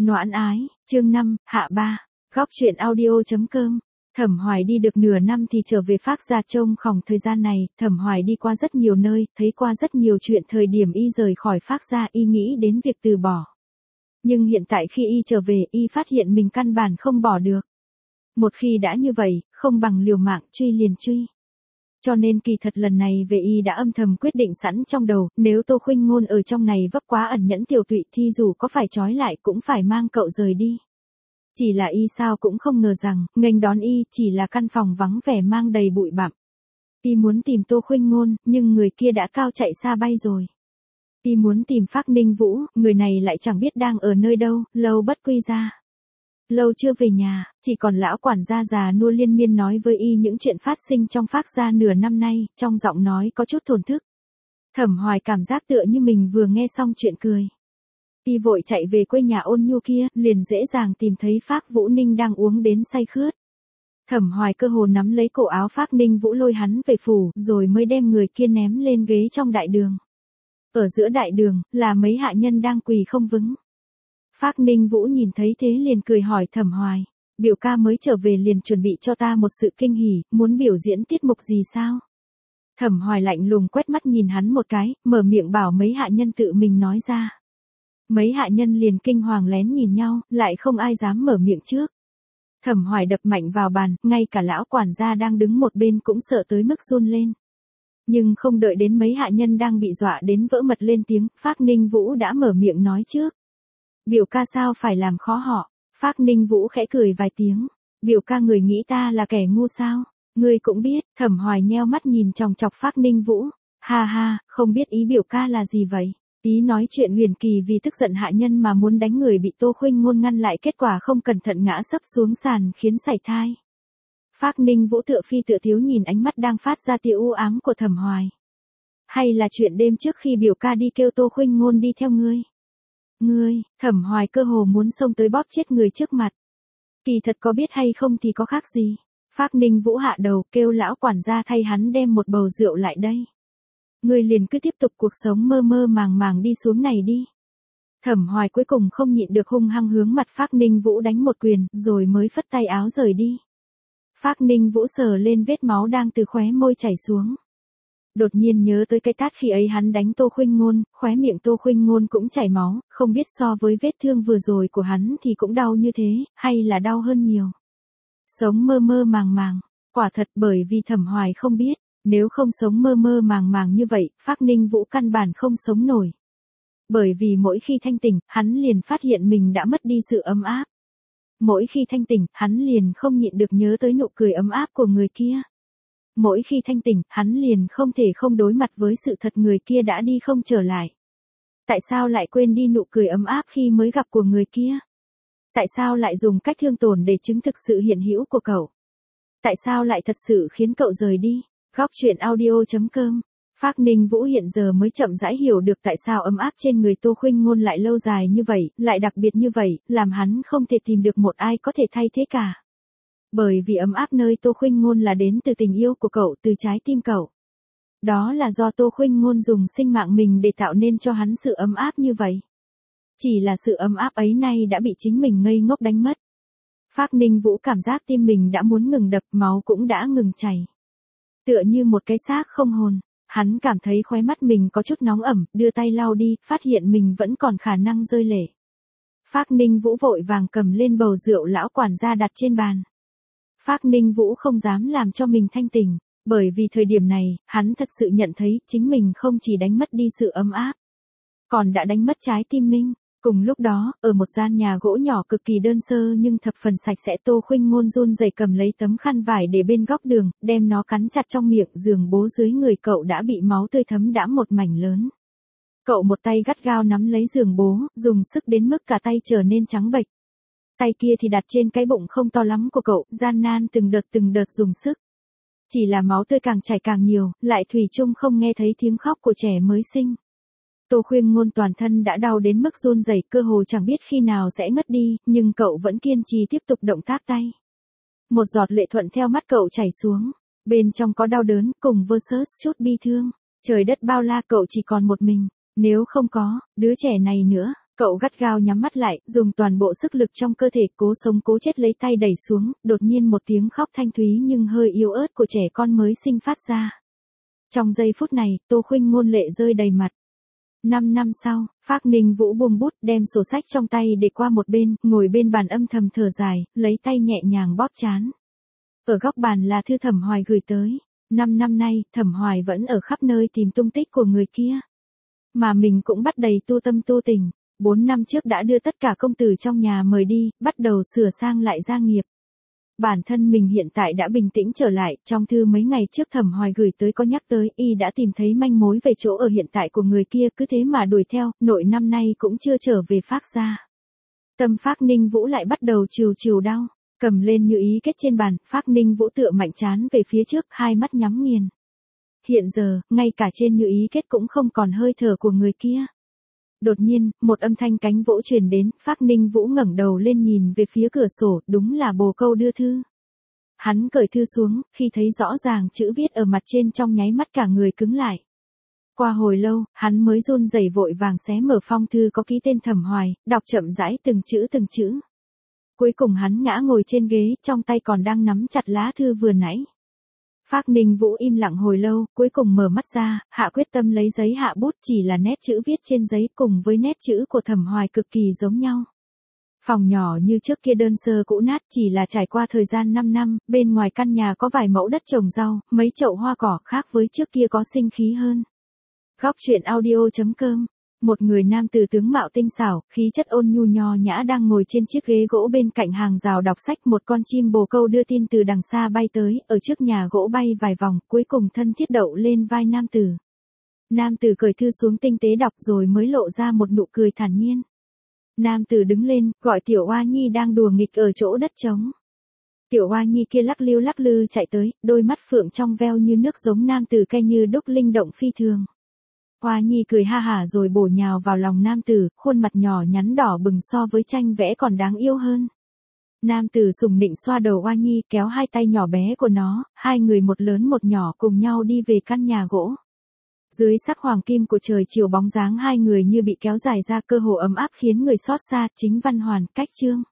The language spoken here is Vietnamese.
Noãn ái, chương 5, hạ 3, góc truyện audio.com. Thẩm Hoài đi được nửa năm thì trở về Phác Gia trông khòng thời gian này, Thẩm Hoài đi qua rất nhiều nơi, thấy qua rất nhiều chuyện thời điểm y rời khỏi Phác Gia y nghĩ đến việc từ bỏ. Nhưng hiện tại khi y trở về y phát hiện mình căn bản không bỏ được. Một khi đã như vậy, không bằng liều mạng truy liền truy. Cho nên kỳ thật lần này về y đã âm thầm quyết định sẵn trong đầu, nếu Tô Khuynh Ngôn ở trong này vấp quá ẩn nhẫn Tiểu Tụy thì dù có phải trói lại cũng phải mang cậu rời đi. Chỉ là y sao cũng không ngờ rằng, nghênh đón y chỉ là căn phòng vắng vẻ mang đầy bụi bặm. Y muốn tìm Tô Khuynh Ngôn, nhưng người kia đã cao chạy xa bay rồi. Y muốn tìm Phác Ninh Vũ, người này lại chẳng biết đang ở nơi đâu, lâu bất quy ra. Lâu chưa về nhà, chỉ còn lão quản gia già nua liên miên nói với y những chuyện phát sinh trong Phác Gia nửa năm nay, trong giọng nói có chút thổn thức. Thẩm Hoài cảm giác tựa như mình vừa nghe xong chuyện cười. Y vội chạy về quê nhà Ôn Nhu kia, liền dễ dàng tìm thấy Phác Vũ Ninh đang uống đến say khướt. Thẩm Hoài cơ hồ nắm lấy cổ áo Phác Ninh Vũ lôi hắn về phủ, rồi mới đem người kia ném lên ghế trong đại đường. Ở giữa đại đường, là mấy hạ nhân đang quỳ không vững. Phác Ninh Vũ nhìn thấy thế liền cười hỏi Thẩm Hoài, biểu ca mới trở về liền chuẩn bị cho ta một sự kinh hỉ, muốn biểu diễn tiết mục gì sao? Thẩm Hoài lạnh lùng quét mắt nhìn hắn một cái, mở miệng bảo mấy hạ nhân tự mình nói ra. Mấy hạ nhân liền kinh hoàng lén nhìn nhau, lại không ai dám mở miệng trước. Thẩm Hoài đập mạnh vào bàn, ngay cả lão quản gia đang đứng một bên cũng sợ tới mức run lên. Nhưng không đợi đến mấy hạ nhân đang bị dọa đến vỡ mật lên tiếng, Phác Ninh Vũ đã mở miệng nói trước. Biểu ca sao phải làm khó họ? Phác Ninh Vũ khẽ cười vài tiếng. Biểu ca người nghĩ ta là kẻ ngu sao? Ngươi cũng biết. Thẩm Hoài nheo mắt nhìn chòng chọc Phác Ninh Vũ. Ha ha, không biết ý biểu ca là gì vậy? Ý nói chuyện huyền kỳ vì tức giận hạ nhân mà muốn đánh người bị Tô Khuynh Ngôn ngăn lại, kết quả không cẩn thận ngã sấp xuống sàn khiến sảy thai. Phác Ninh Vũ tựa phi tựa thiếu nhìn ánh mắt đang phát ra tia u ám của Thẩm Hoài. Hay là chuyện đêm trước khi biểu ca đi kêu Tô Khuynh Ngôn đi theo ngươi? Ngươi, Thẩm Hoài cơ hồ muốn xông tới bóp chết người trước mặt. Kỳ thật có biết hay không thì có khác gì. Phác Ninh Vũ hạ đầu kêu lão quản gia thay hắn đem một bầu rượu lại đây. Ngươi liền cứ tiếp tục cuộc sống mơ mơ màng màng đi xuống này đi. Thẩm Hoài cuối cùng không nhịn được hung hăng hướng mặt Phác Ninh Vũ đánh một quyền, rồi mới phất tay áo rời đi. Phác Ninh Vũ sờ lên vết máu đang từ khóe môi chảy xuống. Đột nhiên nhớ tới cái tát khi ấy hắn đánh Tô Khuynh Ngôn, khóe miệng Tô Khuynh Ngôn cũng chảy máu, không biết so với vết thương vừa rồi của hắn thì cũng đau như thế, hay là đau hơn nhiều. Sống mơ mơ màng màng, quả thật bởi vì Thẩm Hoài không biết, nếu không sống mơ mơ màng màng như vậy, Phác Ninh Vũ căn bản không sống nổi. Bởi vì mỗi khi thanh tỉnh, hắn liền phát hiện mình đã mất đi sự ấm áp. Mỗi khi thanh tỉnh, hắn liền không nhịn được nhớ tới nụ cười ấm áp của người kia. Mỗi khi thanh tỉnh, hắn liền không thể không đối mặt với sự thật người kia đã đi không trở lại. Tại sao lại quên đi nụ cười ấm áp khi mới gặp của người kia? Tại sao lại dùng cách thương tổn để chứng thực sự hiện hữu của cậu? Tại sao lại thật sự khiến cậu rời đi? Góc truyện audio.com. Phác Ninh Vũ hiện giờ mới chậm rãi hiểu được tại sao ấm áp trên người Tô Khuynh Ngôn lại lâu dài như vậy, lại đặc biệt như vậy, làm hắn không thể tìm được một ai có thể thay thế cả. Bởi vì ấm áp nơi Tô Khuynh Ngôn là đến từ tình yêu của cậu, từ trái tim cậu. Đó là do Tô Khuynh Ngôn dùng sinh mạng mình để tạo nên cho hắn sự ấm áp như vậy. Chỉ là sự ấm áp ấy nay đã bị chính mình ngây ngốc đánh mất. Phác Ninh Vũ cảm giác tim mình đã muốn ngừng đập, máu cũng đã ngừng chảy. Tựa như một cái xác không hồn, hắn cảm thấy khóe mắt mình có chút nóng ẩm, đưa tay lau đi, phát hiện mình vẫn còn khả năng rơi lệ. Phác Ninh Vũ vội vàng cầm lên bầu rượu lão quản gia đặt trên bàn. Phác Ninh Vũ không dám làm cho mình thanh tỉnh, bởi vì thời điểm này, hắn thật sự nhận thấy chính mình không chỉ đánh mất đi sự ấm áp, còn đã đánh mất trái tim mình. Cùng lúc đó, ở một gian nhà gỗ nhỏ cực kỳ đơn sơ nhưng thập phần sạch sẽ, Tô Khuynh Ngôn run rẩy cầm lấy tấm khăn vải để bên góc đường, đem nó cắn chặt trong miệng, giường bố dưới người cậu đã bị máu tươi thấm đẫm một mảnh lớn. Cậu một tay gắt gao nắm lấy giường bố, dùng sức đến mức cả tay trở nên trắng bệch. Tay kia thì đặt trên cái bụng không to lắm của cậu, gian nan từng đợt dùng sức. Chỉ là máu tươi càng chảy càng nhiều, lại thủy chung không nghe thấy tiếng khóc của trẻ mới sinh. Tô Khuynh Ngôn toàn thân đã đau đến mức run rẩy, cơ hồ chẳng biết khi nào sẽ ngất đi, nhưng cậu vẫn kiên trì tiếp tục động tác tay. Một giọt lệ thuận theo mắt cậu chảy xuống, bên trong có đau đớn, cùng versus chút bi thương. Trời đất bao la, cậu chỉ còn một mình, nếu không có đứa trẻ này nữa, Cậu gắt gao nhắm mắt lại, dùng toàn bộ sức lực trong cơ thể cố sống cố chết lấy tay đẩy xuống, đột nhiên một tiếng khóc thanh thúy nhưng hơi yếu ớt của trẻ con mới sinh phát ra. Trong giây phút này, Tô Khuynh Ngôn lệ rơi đầy mặt. 5 năm sau, Phác Ninh Vũ buông bút, đem sổ sách trong tay để qua một bên, ngồi bên bàn âm thầm thở dài, lấy tay nhẹ nhàng bóp trán. Ở góc bàn là thư Thẩm Hoài gửi tới. 5 năm nay, Thẩm Hoài vẫn ở khắp nơi tìm tung tích của người kia. Mà mình cũng bắt đầy tu tâm tu tình. 4 năm trước đã đưa tất cả công tử trong nhà mời đi, bắt đầu sửa sang lại gia nghiệp. Bản thân mình hiện tại đã bình tĩnh trở lại, trong thư mấy ngày trước Thẩm Hoài gửi tới có nhắc tới, y đã tìm thấy manh mối về chỗ ở hiện tại của người kia, cứ thế mà đuổi theo, nội năm nay cũng chưa trở về Phác gia. Tâm Phác Ninh Vũ lại bắt đầu trìu trìu đau, cầm lên như ý kết trên bàn, Phác Ninh Vũ tựa mạnh trán về phía trước, hai mắt nhắm nghiền. Hiện giờ, ngay cả trên như ý kết cũng không còn hơi thở của người kia. Đột nhiên, một âm thanh cánh vỗ truyền đến, Phác Ninh Vũ ngẩng đầu lên nhìn về phía cửa sổ, đúng là bồ câu đưa thư. Hắn cởi thư xuống, khi thấy rõ ràng chữ viết ở mặt trên trong nháy mắt cả người cứng lại. Qua hồi lâu, hắn mới run rẩy vội vàng xé mở phong thư có ký tên Thẩm Hoài, đọc chậm rãi từng chữ từng chữ. Cuối cùng hắn ngã ngồi trên ghế, trong tay còn đang nắm chặt lá thư vừa nãy. Phác Ninh Vũ im lặng hồi lâu, cuối cùng mở mắt ra, hạ quyết tâm lấy giấy hạ bút, chỉ là nét chữ viết trên giấy cùng với nét chữ của Thẩm Hoài cực kỳ giống nhau. Phòng nhỏ như trước kia đơn sơ cũ nát, chỉ là trải qua thời gian 5 năm, bên ngoài căn nhà có vài mẫu đất trồng rau, mấy chậu hoa cỏ, khác với trước kia có sinh khí hơn. Góc truyện audio.com. Một người nam tử tướng mạo tinh xảo, khí chất ôn nhu nho nhã đang ngồi trên chiếc ghế gỗ bên cạnh hàng rào đọc sách, một con chim bồ câu đưa tin từ đằng xa bay tới, ở trước nhà gỗ bay vài vòng, cuối cùng thân thiết đậu lên vai nam tử. Nam tử cởi thư xuống tinh tế đọc rồi mới lộ ra một nụ cười thản nhiên. Nam tử đứng lên, gọi Tiểu Oa Nhi đang đùa nghịch ở chỗ đất trống. Tiểu Oa Nhi kia lắc lư chạy tới, đôi mắt phượng trong veo như nước giống nam tử cay như đúc, linh động phi thường. Hoa Nhi cười ha hả rồi bổ nhào vào lòng nam tử, khuôn mặt nhỏ nhắn đỏ bừng so với tranh vẽ còn đáng yêu hơn. Nam tử sùng nịnh xoa đầu Hoa Nhi, kéo hai tay nhỏ bé của nó, hai người một lớn một nhỏ cùng nhau đi về căn nhà gỗ. Dưới sắc hoàng kim của trời chiều, bóng dáng hai người như bị kéo dài ra, cơ hồ ấm áp khiến người xót xa. Chính văn hoàn, cách chương.